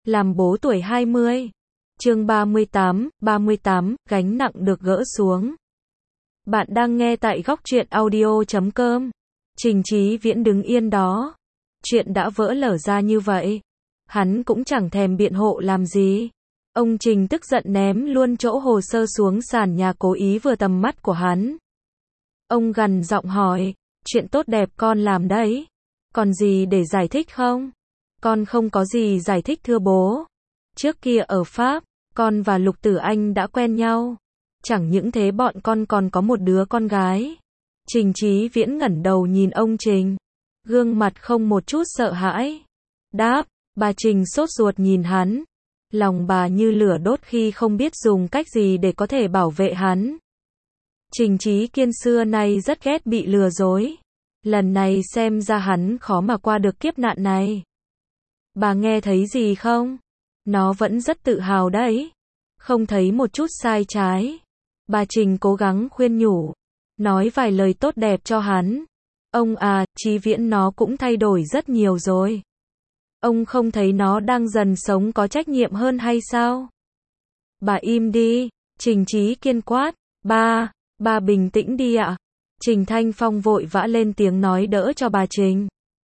Làm bố tuổi 20. Chương 38, gánh nặng được gỡ xuống. Bạn đang nghe tại góc truyện audio.com. Trình Chí Viễn đứng yên đó. Chuyện đã vỡ lở ra như vậy. Hắn cũng chẳng thèm biện hộ làm gì. Ông Trình tức giận ném luôn chỗ hồ sơ xuống sàn nhà, cố ý vừa tầm mắt của hắn. Ông gằn giọng hỏi, chuyện tốt đẹp con làm đấy. Còn gì để giải thích không? Con không có gì giải thích thưa bố. Trước kia ở Pháp, con và Lục Tử Anh đã quen nhau. Chẳng những thế bọn con còn có một đứa con gái. Trình Chí Viễn ngẩng đầu nhìn ông Trình. Gương mặt không một chút sợ hãi. Đáp, bà Trình sốt ruột nhìn hắn. Lòng bà như lửa đốt khi không biết dùng cách gì để có thể bảo vệ hắn. Trình Chí Kiên xưa nay rất ghét bị lừa dối. Lần này xem ra hắn khó mà qua được kiếp nạn này. Bà nghe thấy gì không? Nó vẫn rất tự hào đấy. Không thấy một chút sai trái. Bà Trình cố gắng khuyên nhủ. Nói vài lời tốt đẹp cho hắn. Ông à, Chí Viễn nó cũng thay đổi rất nhiều rồi. Ông không thấy nó đang dần sống có trách nhiệm hơn hay sao? Bà im đi. Trình Chí Kiên quát. Bà bình tĩnh đi ạ. Trình Thanh Phong vội vã lên tiếng nói đỡ cho bà Trình.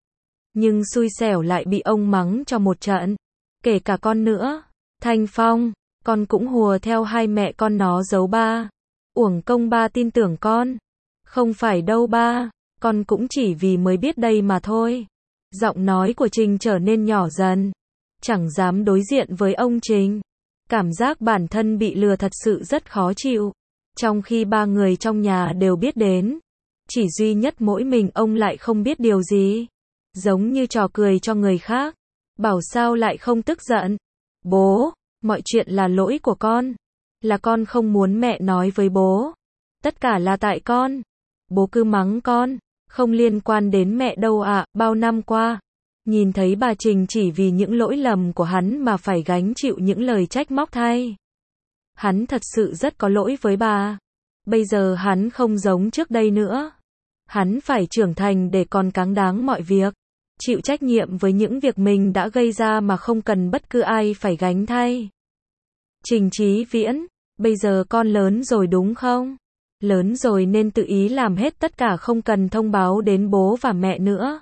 Nhưng xui xẻo lại bị ông mắng cho một trận. Kể cả con nữa. Thanh Phong, con cũng hùa theo hai mẹ con nó giấu ba. Uổng công ba tin tưởng con. Không phải đâu ba, con cũng chỉ vì mới biết đây mà thôi. Giọng nói của Trình trở nên nhỏ dần. Chẳng dám đối diện với ông Trình. Cảm giác bản thân bị lừa thật sự rất khó chịu. Trong khi ba người trong nhà đều biết đến. Chỉ duy nhất mỗi mình ông lại không biết điều gì. Giống như trò cười cho người khác. Bảo sao lại không tức giận. Bố, mọi chuyện là lỗi của con. Là con không muốn mẹ nói với bố. Tất cả là tại con. Bố cứ mắng con. Không liên quan đến mẹ đâu ạ. Bao năm qua, nhìn thấy bà Trình chỉ vì những lỗi lầm của hắn mà phải gánh chịu những lời trách móc thay. Hắn thật sự rất có lỗi với bà. Bây giờ hắn không giống trước đây nữa. Hắn phải trưởng thành để còn cáng đáng mọi việc. Chịu trách nhiệm với những việc mình đã gây ra mà không cần bất cứ ai phải gánh thay. Trình Chí Viễn, bây giờ con lớn rồi đúng không? Lớn rồi nên tự ý làm hết tất cả, không cần thông báo đến bố và mẹ nữa.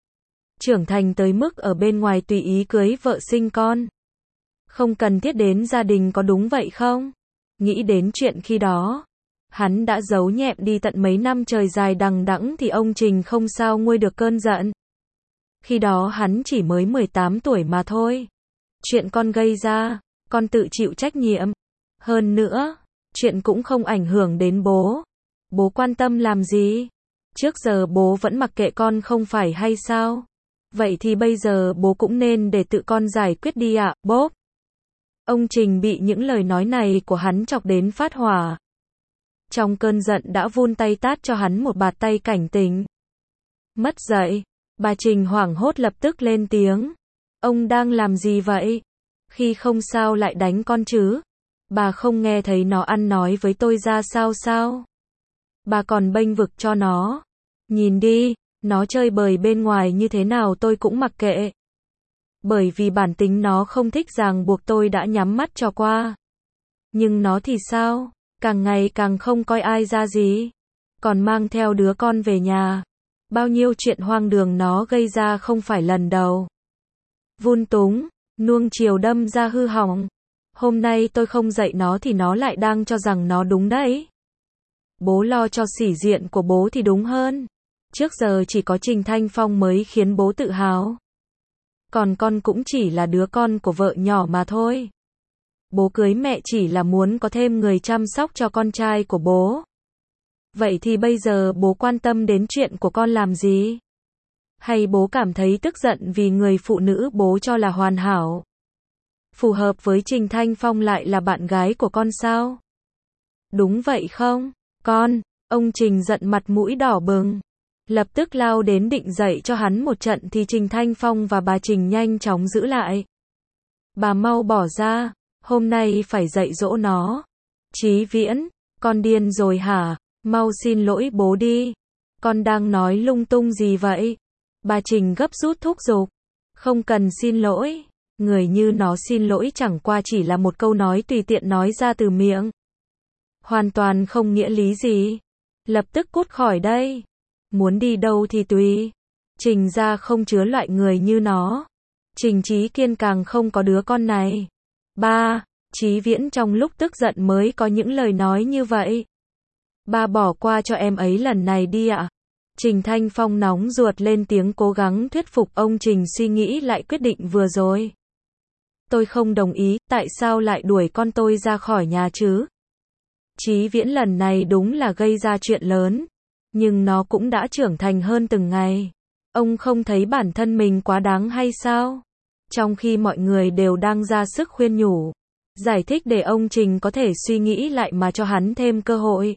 Trưởng thành tới mức ở bên ngoài tùy ý cưới vợ sinh con. Không cần thiết đến gia đình, có đúng vậy không? Nghĩ đến chuyện khi đó, hắn đã giấu nhẹm đi tận mấy năm trời dài đằng đẵng thì ông Trình không sao nguôi được cơn giận. Khi đó hắn chỉ mới 18 tuổi mà thôi. Chuyện con gây ra, con tự chịu trách nhiệm. Hơn nữa, chuyện cũng không ảnh hưởng đến bố. Bố quan tâm làm gì? Trước giờ bố vẫn mặc kệ con không phải hay sao? Vậy thì bây giờ bố cũng nên để tự con giải quyết đi ạ, bốp. Ông Trình bị những lời nói này của hắn chọc đến phát hỏa. Trong cơn giận đã vươn tay tát cho hắn một bạt tay cảnh tỉnh. Mất dạy. Bà Trình hoảng hốt lập tức lên tiếng. Ông đang làm gì vậy? Khi không sao lại đánh con chứ? Bà không nghe thấy nó ăn nói với tôi ra sao? Bà còn bênh vực cho nó. Nhìn đi, nó chơi bời bên ngoài như thế nào tôi cũng mặc kệ. Bởi vì bản tính nó không thích ràng buộc, tôi đã nhắm mắt cho qua. Nhưng nó thì sao? Càng ngày càng không coi ai ra gì. Còn mang theo đứa con về nhà. Bao nhiêu chuyện hoang đường nó gây ra không phải lần đầu. Vun túng, nuông chiều đâm ra hư hỏng. Hôm nay tôi không dạy nó thì nó lại đang cho rằng nó đúng đấy. Bố lo cho sĩ diện của bố thì đúng hơn. Trước giờ chỉ có Trình Thanh Phong mới khiến bố tự hào. Còn con cũng chỉ là đứa con của vợ nhỏ mà thôi. Bố cưới mẹ chỉ là muốn có thêm người chăm sóc cho con trai của bố. Vậy thì bây giờ bố quan tâm đến chuyện của con làm gì? Hay bố cảm thấy tức giận vì người phụ nữ bố cho là hoàn hảo, phù hợp với Trình Thanh Phong lại là bạn gái của con sao? Đúng vậy không? Con, ông Trình giận mặt mũi đỏ bừng. Lập tức lao đến định dạy cho hắn một trận thì Trình Thanh Phong và bà Trình nhanh chóng giữ lại. Bà mau bỏ ra, hôm nay phải dạy dỗ nó. Chí Viễn, con điên rồi hả? Mau xin lỗi bố đi. Con đang nói lung tung gì vậy? Bà Trình gấp rút thúc giục. Không cần xin lỗi. Người như nó xin lỗi chẳng qua chỉ là một câu nói tùy tiện nói ra từ miệng. Hoàn toàn không nghĩa lý gì. Lập tức cút khỏi đây. Muốn đi đâu thì tùy. Trình gia không chứa loại người như nó. Trình Chí Kiên càng không có đứa con này. Ba, Chí Viễn trong lúc tức giận mới có những lời nói như vậy. Ba bỏ qua cho em ấy lần này đi ạ. Trình Thanh Phong nóng ruột lên tiếng cố gắng thuyết phục ông Trình suy nghĩ lại quyết định vừa rồi. Tôi không đồng ý, tại sao lại đuổi con tôi ra khỏi nhà chứ? Chí Viễn lần này đúng là gây ra chuyện lớn, nhưng nó cũng đã trưởng thành hơn từng ngày. Ông không thấy bản thân mình quá đáng hay sao? Trong khi mọi người đều đang ra sức khuyên nhủ, giải thích để ông Trình có thể suy nghĩ lại mà cho hắn thêm cơ hội.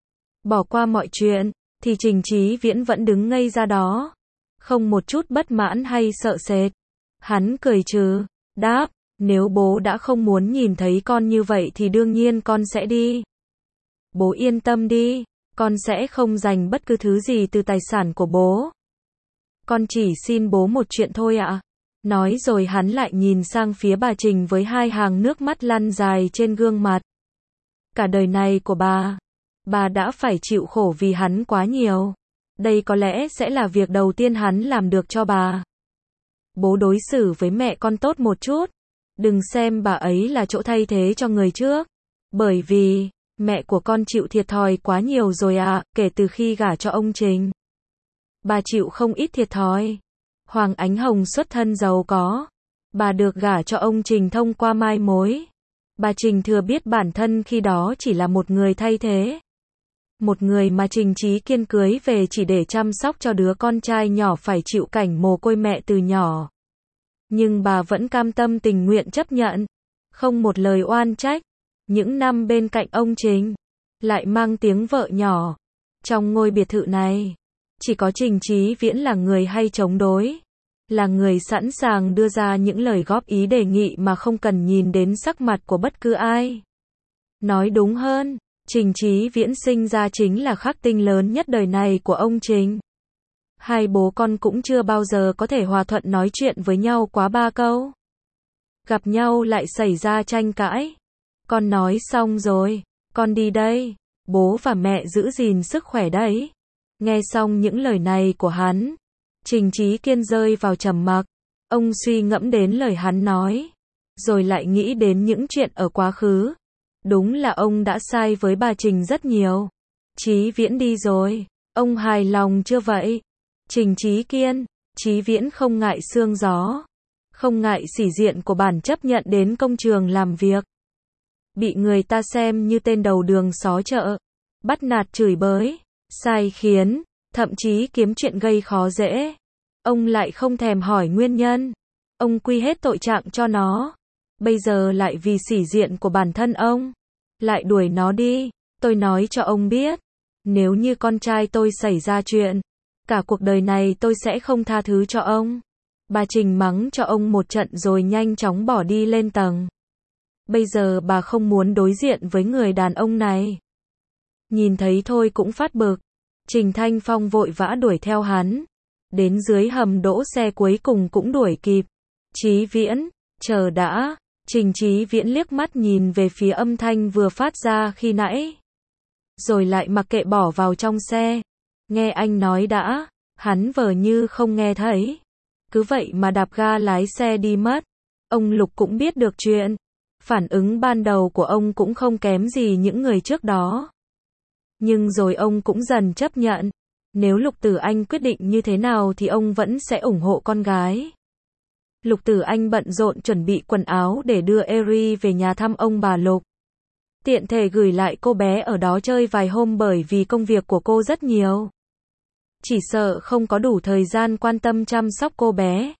Bỏ qua mọi chuyện, thì Trình Chí Viễn vẫn đứng ngây ra đó, không một chút bất mãn hay sợ sệt. Hắn cười trừ, đáp, nếu bố đã không muốn nhìn thấy con như vậy thì đương nhiên con sẽ đi. Bố yên tâm đi, con sẽ không giành bất cứ thứ gì từ tài sản của bố. Con chỉ xin bố một chuyện thôi ạ. Nói rồi hắn lại nhìn sang phía bà Trình với hai hàng nước mắt lăn dài trên gương mặt. Cả đời này của bà đã phải chịu khổ vì hắn quá nhiều. Đây có lẽ sẽ là việc đầu tiên hắn làm được cho bà. Bố đối xử với mẹ con tốt một chút. Đừng xem bà ấy là chỗ thay thế cho người trước. Bởi vì, mẹ của con chịu thiệt thòi quá nhiều rồi ạ, kể từ khi gả cho ông Trình. Bà chịu không ít thiệt thòi. Hoàng Ánh Hồng xuất thân giàu có. Bà được gả cho ông Trình thông qua mai mối. Bà Trình thừa biết bản thân khi đó chỉ là một người thay thế. Một người mà Trình Chí Kiên cưới về chỉ để chăm sóc cho đứa con trai nhỏ phải chịu cảnh mồ côi mẹ từ nhỏ. Nhưng bà vẫn cam tâm tình nguyện chấp nhận. Không một lời oan trách. Những năm bên cạnh ông Trình, lại mang tiếng vợ nhỏ. Trong ngôi biệt thự này, chỉ có Trình Chí Viễn là người hay chống đối. Là người sẵn sàng đưa ra những lời góp ý đề nghị mà không cần nhìn đến sắc mặt của bất cứ ai. Nói đúng hơn, Trình Chí Viễn sinh ra chính là khắc tinh lớn nhất đời này của ông Trình. Hai bố con cũng chưa bao giờ có thể hòa thuận nói chuyện với nhau quá 3 câu. Gặp nhau lại xảy ra tranh cãi. Con nói xong rồi, con đi đây, bố và mẹ giữ gìn sức khỏe đấy. Nghe xong những lời này của hắn, Trình Chí Kiên rơi vào trầm mặc. Ông suy ngẫm đến lời hắn nói, rồi lại nghĩ đến những chuyện ở quá khứ. Đúng là ông đã sai với bà Trình rất nhiều. Chí Viễn đi rồi, ông hài lòng chưa vậy? Trình Chí Kiên, Chí Viễn không ngại sương gió, không ngại sỉ diện của bản chấp nhận đến công trường làm việc. Bị người ta xem như tên đầu đường xó chợ, bắt nạt chửi bới, sai khiến, thậm chí kiếm chuyện gây khó dễ. Ông lại không thèm hỏi nguyên nhân. Ông quy hết tội trạng cho nó. Bây giờ lại vì sỉ diện của bản thân ông, lại đuổi nó đi. Tôi nói cho ông biết, nếu như con trai tôi xảy ra chuyện, cả cuộc đời này tôi sẽ không tha thứ cho ông. Bà Trình mắng cho ông một trận rồi nhanh chóng bỏ đi lên tầng. Bây giờ bà không muốn đối diện với người đàn ông này. Nhìn thấy thôi cũng phát bực. Trình Thanh Phong vội vã đuổi theo hắn. Đến dưới hầm đỗ xe cuối cùng cũng đuổi kịp. Chí Viễn, chờ đã. Trình Chí Viễn liếc mắt nhìn về phía âm thanh vừa phát ra khi nãy. Rồi lại mặc kệ bỏ vào trong xe. Nghe anh nói đã. Hắn vờ như không nghe thấy. Cứ vậy mà đạp ga lái xe đi mất. Ông Lục cũng biết được chuyện. Phản ứng ban đầu của ông cũng không kém gì những người trước đó. Nhưng rồi ông cũng dần chấp nhận. Nếu Lục Tử Anh quyết định như thế nào thì ông vẫn sẽ ủng hộ con gái. Lục Tử Anh bận rộn chuẩn bị quần áo để đưa Eri về nhà thăm ông bà Lục. Tiện thể gửi lại cô bé ở đó chơi vài hôm bởi vì công việc của cô rất nhiều. Chỉ sợ không có đủ thời gian quan tâm chăm sóc cô bé.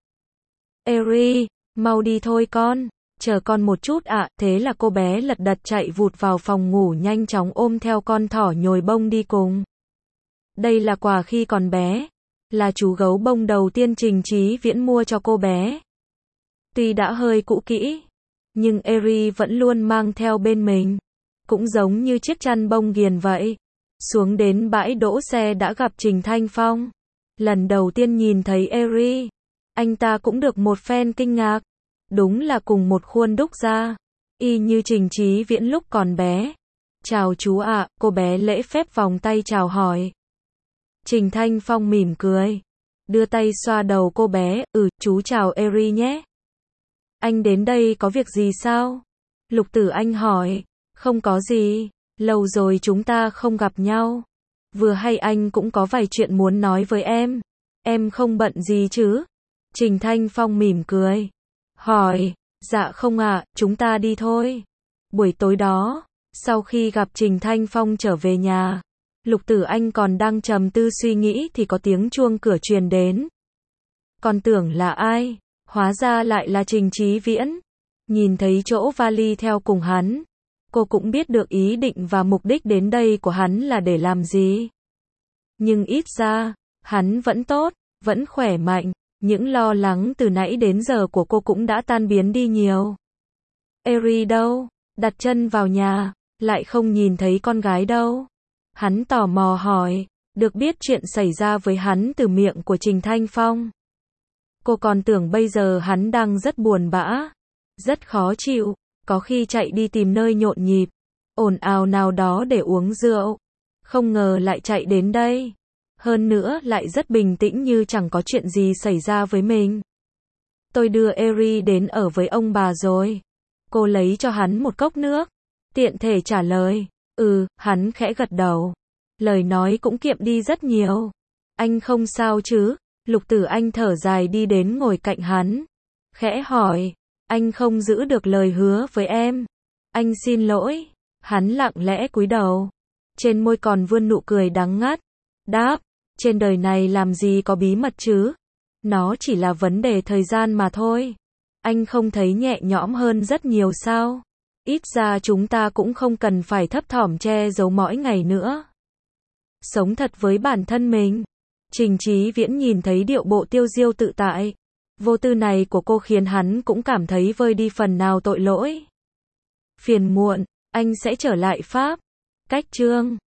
Eri, mau đi thôi con. Chờ con một chút ạ. Thế là cô bé lật đật chạy vụt vào phòng ngủ nhanh chóng ôm theo con thỏ nhồi bông đi cùng. Đây là quà khi còn bé. Là chú gấu bông đầu tiên Trình Chí Viễn mua cho cô bé. Tuy đã hơi cũ kỹ, nhưng Eri vẫn luôn mang theo bên mình. Cũng giống như chiếc chăn bông ghiền vậy. Xuống đến bãi đỗ xe đã gặp Trình Thanh Phong. Lần đầu tiên nhìn thấy Eri, anh ta cũng được một phen kinh ngạc. Đúng là cùng một khuôn đúc ra, y như Trình Chí Viễn lúc còn bé. Chào chú ạ, cô bé lễ phép vòng tay chào hỏi. Trình Thanh Phong mỉm cười, đưa tay xoa đầu cô bé, chú chào Eri nhé. Anh đến đây có việc gì sao? Lục Tử Anh hỏi, không có gì, lâu rồi chúng ta không gặp nhau. Vừa hay anh cũng có vài chuyện muốn nói với em không bận gì chứ? Trình Thanh Phong mỉm cười, hỏi, dạ không ạ, chúng ta đi thôi. Buổi tối đó, sau khi gặp Trình Thanh Phong trở về nhà, Lục Tử Anh còn đang trầm tư suy nghĩ thì có tiếng chuông cửa truyền đến. Còn tưởng là ai, hóa ra lại là Trình Chí Viễn. Nhìn thấy chỗ vali theo cùng hắn, cô cũng biết được ý định và mục đích đến đây của hắn là để làm gì. Nhưng ít ra, hắn vẫn tốt, vẫn khỏe mạnh, những lo lắng từ nãy đến giờ của cô cũng đã tan biến đi nhiều. Eri đâu? Đặt chân vào nhà, lại không nhìn thấy con gái đâu. Hắn tò mò hỏi, được biết chuyện xảy ra với hắn từ miệng của Trình Thanh Phong. Cô còn tưởng bây giờ hắn đang rất buồn bã, rất khó chịu, có khi chạy đi tìm nơi nhộn nhịp, ồn ào nào đó để uống rượu. Không ngờ lại chạy đến đây. Hơn nữa lại rất bình tĩnh như chẳng có chuyện gì xảy ra với mình. Tôi đưa Eri đến ở với ông bà rồi. Cô lấy cho hắn một cốc nước, tiện thể trả lời. Hắn khẽ gật đầu. Lời nói cũng kiệm đi rất nhiều. Anh không sao chứ? Lục Tử Anh thở dài đi đến ngồi cạnh hắn. Khẽ hỏi, anh không giữ được lời hứa với em. Anh xin lỗi. Hắn lặng lẽ cúi đầu. Trên môi còn vươn nụ cười đắng ngắt. Đáp, trên đời này làm gì có bí mật chứ? Nó chỉ là vấn đề thời gian mà thôi. Anh không thấy nhẹ nhõm hơn rất nhiều sao? Ít ra chúng ta cũng không cần phải thấp thỏm che giấu mỗi ngày nữa. Sống thật với bản thân mình. Trình Chí Viễn nhìn thấy điệu bộ tiêu diêu tự tại, vô tư này của cô khiến hắn cũng cảm thấy vơi đi phần nào tội lỗi. Phiền muộn, anh sẽ trở lại Pháp. Cách chương